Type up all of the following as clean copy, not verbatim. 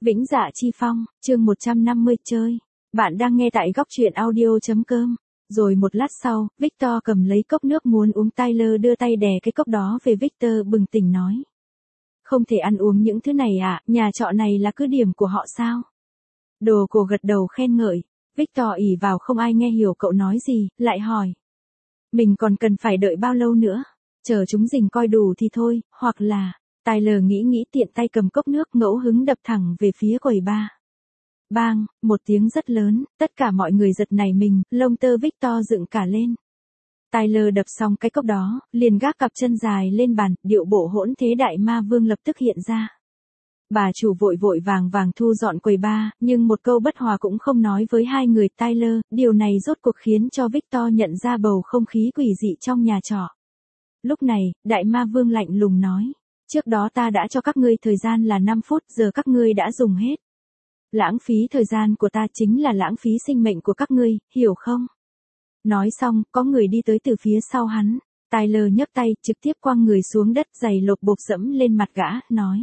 Vĩnh Dạ Chi Phong, chương 150 chơi. Bạn đang nghe tại góc truyện audio.com. Rồi một lát sau, Victor cầm lấy cốc nước muốn uống, Tyler đưa tay đè cái cốc đó về Victor bừng tỉnh nói. Không thể ăn uống những thứ này à, nhà trọ này là cứ điểm của họ sao? Đồ cổ gật đầu khen ngợi. Victor ỉ vào không ai nghe hiểu cậu nói gì, lại hỏi. Mình còn cần phải đợi bao lâu nữa? Chờ chúng rình coi đủ thì thôi, hoặc là... Tyler nghĩ tiện tay cầm cốc nước ngẫu hứng đập thẳng về phía quầy bar. Bang, một tiếng rất lớn, tất cả mọi người giật nảy mình, lông tơ Victor dựng cả lên. Tyler đập xong cái cốc đó, liền gác cặp chân dài lên bàn, điệu bộ hỗn thế đại ma vương lập tức hiện ra. Bà chủ vội vàng thu dọn quầy bar, nhưng một câu bất hòa cũng không nói với hai người Tyler, điều này rốt cuộc khiến cho Victor nhận ra bầu không khí quỷ dị trong nhà trọ. Lúc này, đại ma vương lạnh lùng nói. Trước đó ta đã cho các ngươi thời gian là 5 phút, giờ các ngươi đã dùng hết. Lãng phí thời gian của ta chính là lãng phí sinh mệnh của các ngươi, hiểu không? Nói xong, có người đi tới từ phía sau hắn. Tyler nhấc tay, trực tiếp quăng người xuống đất, giày lộp bộp dẫm lên mặt gã, nói.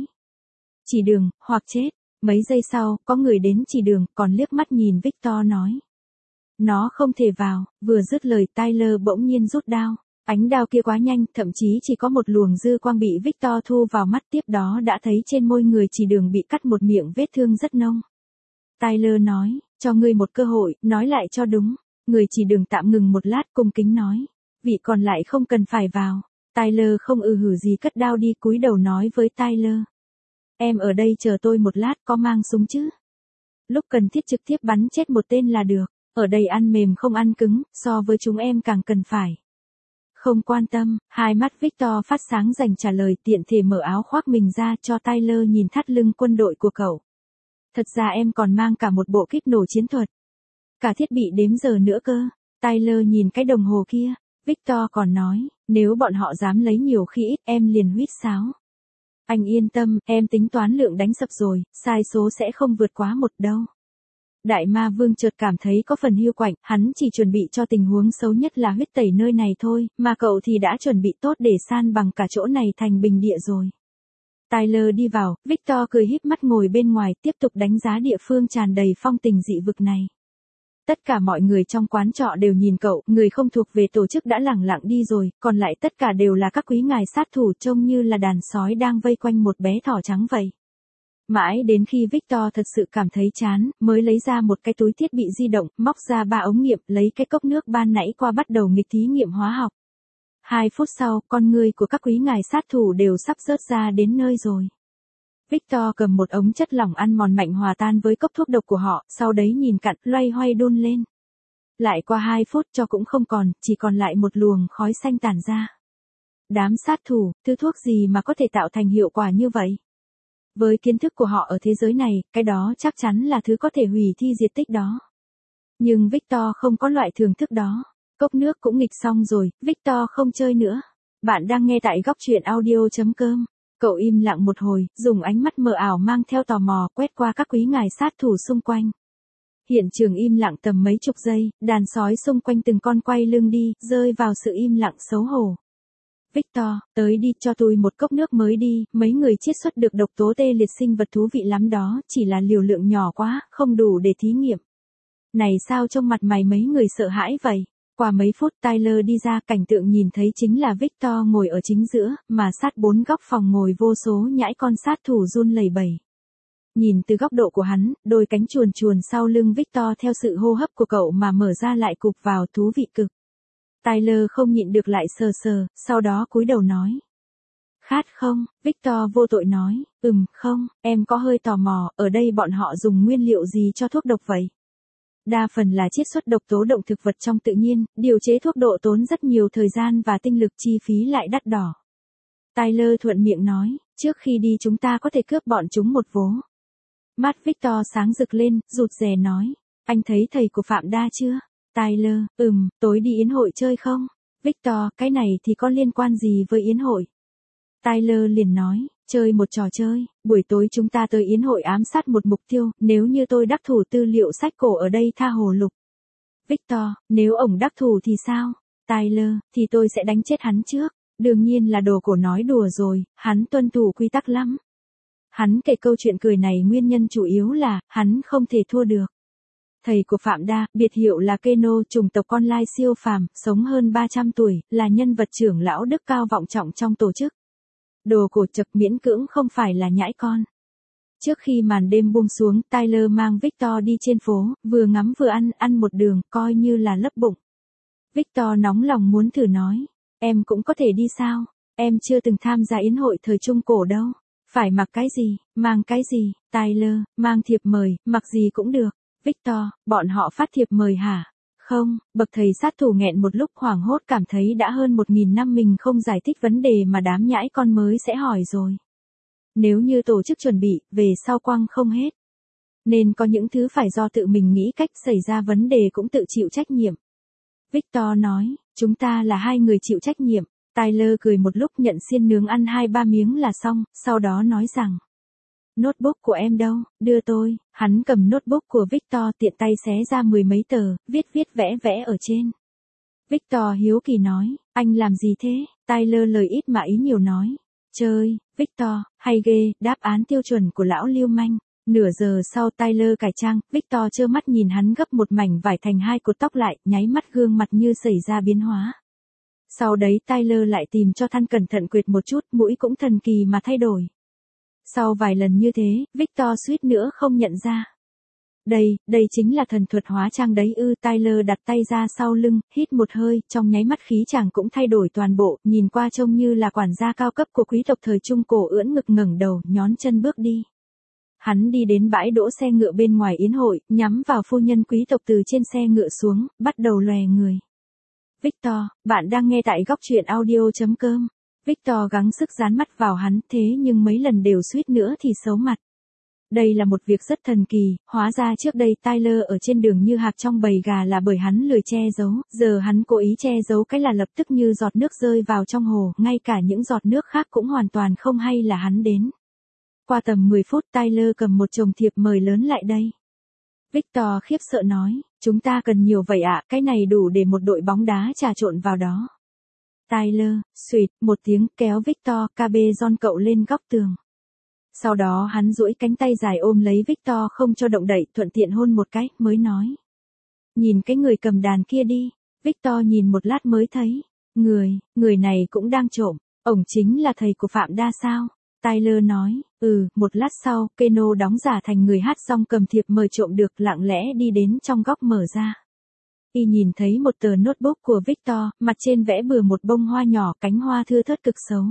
Chỉ đường, hoặc chết. Mấy giây sau, có người đến chỉ đường, còn liếc mắt nhìn Victor nói. Nó không thể vào, vừa dứt lời Tyler bỗng nhiên rút đao. Ánh đao kia quá nhanh, thậm chí chỉ có một luồng dư quang bị Victor thu vào mắt, tiếp đó đã thấy trên môi người chỉ đường bị cắt một miệng vết thương rất nông. Tyler nói, cho ngươi một cơ hội, nói lại cho đúng. Người chỉ đường tạm ngừng một lát, cung kính nói. Vị còn lại không cần phải vào. Tyler không hử gì, cất đao đi, cúi đầu nói với Tyler. Em ở đây chờ tôi một lát, có mang súng chứ? Lúc cần thiết trực tiếp bắn chết một tên là được. Ở đây ăn mềm không ăn cứng, so với chúng em càng cần phải. Không quan tâm, hai mắt Victor phát sáng dành trả lời, tiện thể mở áo khoác mình ra cho Tyler nhìn thắt lưng quân đội của cậu. Thật ra em còn mang cả một bộ kíp nổ chiến thuật. Cả thiết bị đếm giờ nữa cơ. Tyler nhìn cái đồng hồ kia. Victor còn nói, nếu bọn họ dám lấy nhiều khi ít em liền huýt sáo. Anh yên tâm, em tính toán lượng đánh sập rồi, sai số sẽ không vượt quá 1 đâu. Đại ma vương chợt cảm thấy có phần hiu quạnh, hắn chỉ chuẩn bị cho tình huống xấu nhất là huyết tẩy nơi này thôi, mà cậu thì đã chuẩn bị tốt để san bằng cả chỗ này thành bình địa rồi. Tyler đi vào, Victor cười híp mắt ngồi bên ngoài, tiếp tục đánh giá địa phương tràn đầy phong tình dị vực này. Tất cả mọi người trong quán trọ đều nhìn cậu, người không thuộc về tổ chức đã lẳng lặng đi rồi, còn lại tất cả đều là các quý ngài sát thủ, trông như là đàn sói đang vây quanh một bé thỏ trắng vậy. Mãi đến khi Victor thật sự cảm thấy chán, mới lấy ra một cái túi thiết bị di động, móc ra 3 ống nghiệm, lấy cái cốc nước ban nãy qua bắt đầu nghịch thí nghiệm hóa học. 2 phút sau, con ngươi của các quý ngài sát thủ đều sắp rớt ra đến nơi rồi. Victor cầm một ống chất lỏng ăn mòn mạnh hòa tan với cốc thuốc độc của họ, sau đấy nhìn cặn, loay hoay đun lên. Lại qua 2 phút cho cũng không còn, chỉ còn lại một luồng khói xanh tản ra. Đám sát thủ, thứ thuốc gì mà có thể tạo thành hiệu quả như vậy? Với kiến thức của họ ở thế giới này, cái đó chắc chắn là thứ có thể hủy thi diệt tích đó. Nhưng Victor không có loại thưởng thức đó. Cốc nước cũng nghịch xong rồi, Victor không chơi nữa. Bạn đang nghe tại góc truyện audio.com. Cậu im lặng một hồi, dùng ánh mắt mờ ảo mang theo tò mò quét qua các quý ngài sát thủ xung quanh. Hiện trường im lặng tầm mấy chục giây, đàn sói xung quanh từng con quay lưng đi, rơi vào sự im lặng xấu hổ. Victor, tới đi, cho tôi một cốc nước mới đi, mấy người chiết xuất được độc tố tê liệt sinh vật thú vị lắm đó, chỉ là liều lượng nhỏ quá, không đủ để thí nghiệm. Này sao trông mặt mày mấy người sợ hãi vậy? Qua mấy phút Tyler đi ra, cảnh tượng nhìn thấy chính là Victor ngồi ở chính giữa, mà sát 4 góc phòng ngồi vô số nhãi con sát thủ run lẩy bẩy. Nhìn từ góc độ của hắn, đôi cánh chuồn sau lưng Victor theo sự hô hấp của cậu mà mở ra lại cụp vào, thú vị cực. Tyler không nhịn được lại sờ, sau đó cúi đầu nói. Khát không? Victor vô tội nói, không, em có hơi tò mò, ở đây bọn họ dùng nguyên liệu gì cho thuốc độc vậy? Đa phần là chiết xuất độc tố động thực vật trong tự nhiên, điều chế thuốc độ tốn rất nhiều thời gian và tinh lực, chi phí lại đắt đỏ. Tyler thuận miệng nói, trước khi đi chúng ta có thể cướp bọn chúng một vố. Mắt Victor sáng rực lên, rụt rè nói, anh thấy thầy của Phạm Đa chưa? Tyler, tối đi yến hội chơi không? Victor, cái này thì có liên quan gì với yến hội? Tyler liền nói, chơi một trò chơi, buổi tối chúng ta tới yến hội ám sát một mục tiêu, nếu như tôi đắc thủ tư liệu sách cổ ở đây tha hồ lục. Victor, nếu ổng đắc thủ thì sao? Tyler, thì tôi sẽ đánh chết hắn trước. Đương nhiên là đồ cổ nói đùa rồi, hắn tuân thủ quy tắc lắm. Hắn kể câu chuyện cười này nguyên nhân chủ yếu là, hắn không thể thua được. Thầy của Phạm Đa, biệt hiệu là Keno, chủng tộc con lai siêu phàm, sống hơn 300 tuổi, là nhân vật trưởng lão đức cao vọng trọng trong tổ chức. Đồ cổ chật miễn cưỡng không phải là nhãi con. Trước khi màn đêm buông xuống, Tyler mang Victor đi trên phố, vừa ngắm vừa ăn một đường, coi như là lấp bụng. Victor nóng lòng muốn thử nói, em cũng có thể đi sao? Em chưa từng tham gia yến hội thời Trung Cổ đâu. Phải mặc cái gì, mang cái gì? Tyler, mang thiệp mời, mặc gì cũng được. Victor, bọn họ phát thiệp mời hả? Không, bậc thầy sát thủ nghẹn một lúc hoảng hốt cảm thấy đã hơn 1000 năm mình không giải thích vấn đề mà đám nhãi con mới sẽ hỏi rồi. Nếu như tổ chức chuẩn bị, về sau quăng không hết. Nên có những thứ phải do tự mình nghĩ cách xảy ra vấn đề cũng tự chịu trách nhiệm. Victor nói, chúng ta là hai người chịu trách nhiệm. Tyler cười một lúc nhận xiên nướng ăn 2-3 miếng là xong, sau đó nói rằng. Notebook của em đâu, đưa tôi. Hắn cầm notebook của Victor tiện tay xé ra 10 mấy tờ, viết vẽ vẽ ở trên. Victor hiếu kỳ nói, anh làm gì thế? Tyler lời ít mà ý nhiều nói. Chơi, Victor, hay ghê, đáp án tiêu chuẩn của lão lưu manh. Nửa giờ sau Tyler cải trang, Victor trơ mắt nhìn hắn gấp một mảnh vải thành 2 cột tóc lại, nháy mắt gương mặt như xảy ra biến hóa. Sau đấy Tyler lại tìm cho than cẩn thận quệt một chút, mũi cũng thần kỳ mà thay đổi. Sau vài lần như thế, Victor suýt nữa không nhận ra. Đây chính là thần thuật hóa trang đấy ư. Tyler đặt tay ra sau lưng, hít một hơi, trong nháy mắt khí chàng cũng thay đổi toàn bộ, nhìn qua trông như là quản gia cao cấp của quý tộc thời Trung Cổ ưỡn ngực ngẩng đầu, nhón chân bước đi. Hắn đi đến bãi đỗ xe ngựa bên ngoài yến hội, nhắm vào phu nhân quý tộc từ trên xe ngựa xuống, bắt đầu lòe người. Victor, bạn đang nghe tại góc truyện audio.com. Victor gắng sức dán mắt vào hắn, thế nhưng mấy lần đều suýt nữa thì xấu mặt. Đây là một việc rất thần kỳ, hóa ra trước đây Tyler ở trên đường như hạc trong bầy gà là bởi hắn lười che giấu, giờ hắn cố ý che giấu cái là lập tức như giọt nước rơi vào trong hồ, ngay cả những giọt nước khác cũng hoàn toàn không hay là hắn đến. Qua tầm 10 phút Tyler cầm một chồng thiệp mời lớn lại đây. Victor khiếp sợ nói, chúng ta cần nhiều vậy ạ, cái này đủ để một đội bóng đá trà trộn vào đó. Tyler, suýt, một tiếng kéo Victor Cabezon cậu lên góc tường. Sau đó hắn duỗi cánh tay dài ôm lấy Victor không cho động đậy, thuận tiện hôn một cái, mới nói. Nhìn cái người cầm đàn kia đi. Victor nhìn một lát mới thấy. Người này cũng đang trộm. Ổng chính là thầy của Phạm Đa sao? Tyler nói, một lát sau, Keno đóng giả thành người hát xong cầm thiệp mời trộm được lặng lẽ đi đến trong góc mở ra. Y nhìn thấy một tờ notebook của Victor, mặt trên vẽ bừa một bông hoa nhỏ, cánh hoa thưa thớt cực xấu.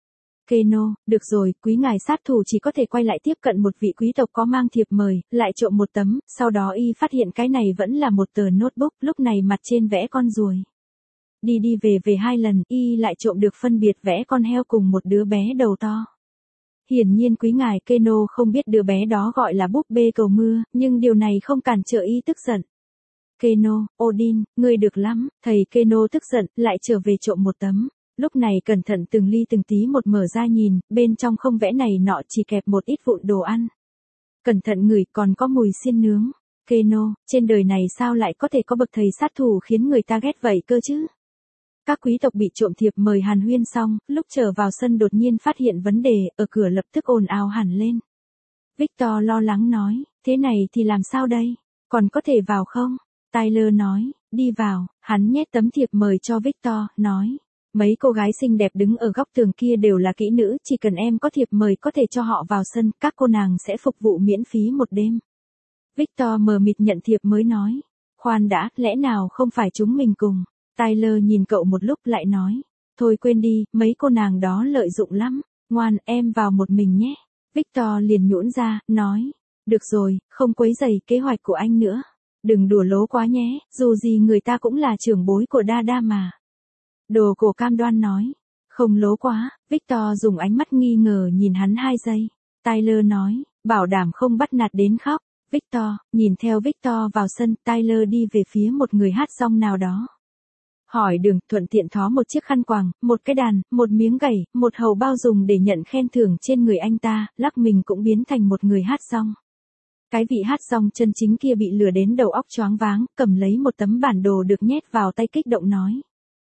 Keno, được rồi, quý ngài sát thủ chỉ có thể quay lại tiếp cận một vị quý tộc có mang thiệp mời, lại trộm một tấm, sau đó y phát hiện cái này vẫn là một tờ notebook, lúc này mặt trên vẽ con ruồi. Đi về 2 lần, y lại trộm được phân biệt vẽ con heo cùng một đứa bé đầu to. Hiển nhiên quý ngài Keno không biết đứa bé đó gọi là búp bê cầu mưa, nhưng điều này không cản trở y tức giận. Keno, Odin, ngươi được lắm, thầy Keno tức giận, lại trở về trộm một tấm. Lúc này cẩn thận từng ly từng tí một mở ra nhìn, bên trong không vẽ này nọ chỉ kẹp một ít vụn đồ ăn. Cẩn thận ngửi còn có mùi xiên nướng. Keno, trên đời này sao lại có thể có bậc thầy sát thủ khiến người ta ghét vậy cơ chứ? Các quý tộc bị trộm thiệp mời hàn huyên xong, lúc trở vào sân đột nhiên phát hiện vấn đề, ở cửa lập tức ồn ào hẳn lên. Victor lo lắng nói, thế này thì làm sao đây? Còn có thể vào không? Tyler nói, đi vào, hắn nhét tấm thiệp mời cho Victor, nói. Mấy cô gái xinh đẹp đứng ở góc tường kia đều là kỹ nữ, chỉ cần em có thiệp mời có thể cho họ vào sân, các cô nàng sẽ phục vụ miễn phí một đêm. Victor mờ mịt nhận thiệp mới nói. Khoan đã, lẽ nào không phải chúng mình cùng? Tyler nhìn cậu một lúc lại nói. Thôi quên đi, mấy cô nàng đó lợi dụng lắm. Ngoan, em vào một mình nhé. Victor liền nhũn ra, nói. Được rồi, không quấy rầy kế hoạch của anh nữa. Đừng đùa lố quá nhé, dù gì người ta cũng là trưởng bối của Đa mà. Đồ cổ cam đoan nói. Không lố quá, Victor dùng ánh mắt nghi ngờ nhìn hắn 2 giây. Tyler nói, bảo đảm không bắt nạt đến khóc. Victor, nhìn theo Victor vào sân, Tyler đi về phía một người hát song nào đó. Hỏi đường, thuận tiện thó một chiếc khăn quàng, một cái đàn, một miếng gảy, một hầu bao dùng để nhận khen thưởng trên người anh ta, lắc mình cũng biến thành một người hát song. Cái vị hát song chân chính kia bị lừa đến đầu óc choáng váng, cầm lấy một tấm bản đồ được nhét vào tay kích động nói.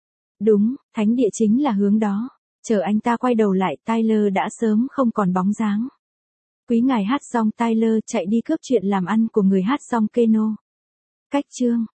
Đúng, thánh địa chính là hướng đó. Chờ anh ta quay đầu lại, Tyler đã sớm không còn bóng dáng. Quý ngài hát xong Tyler chạy đi cướp chuyện làm ăn của người hát xong Keno. Cách chương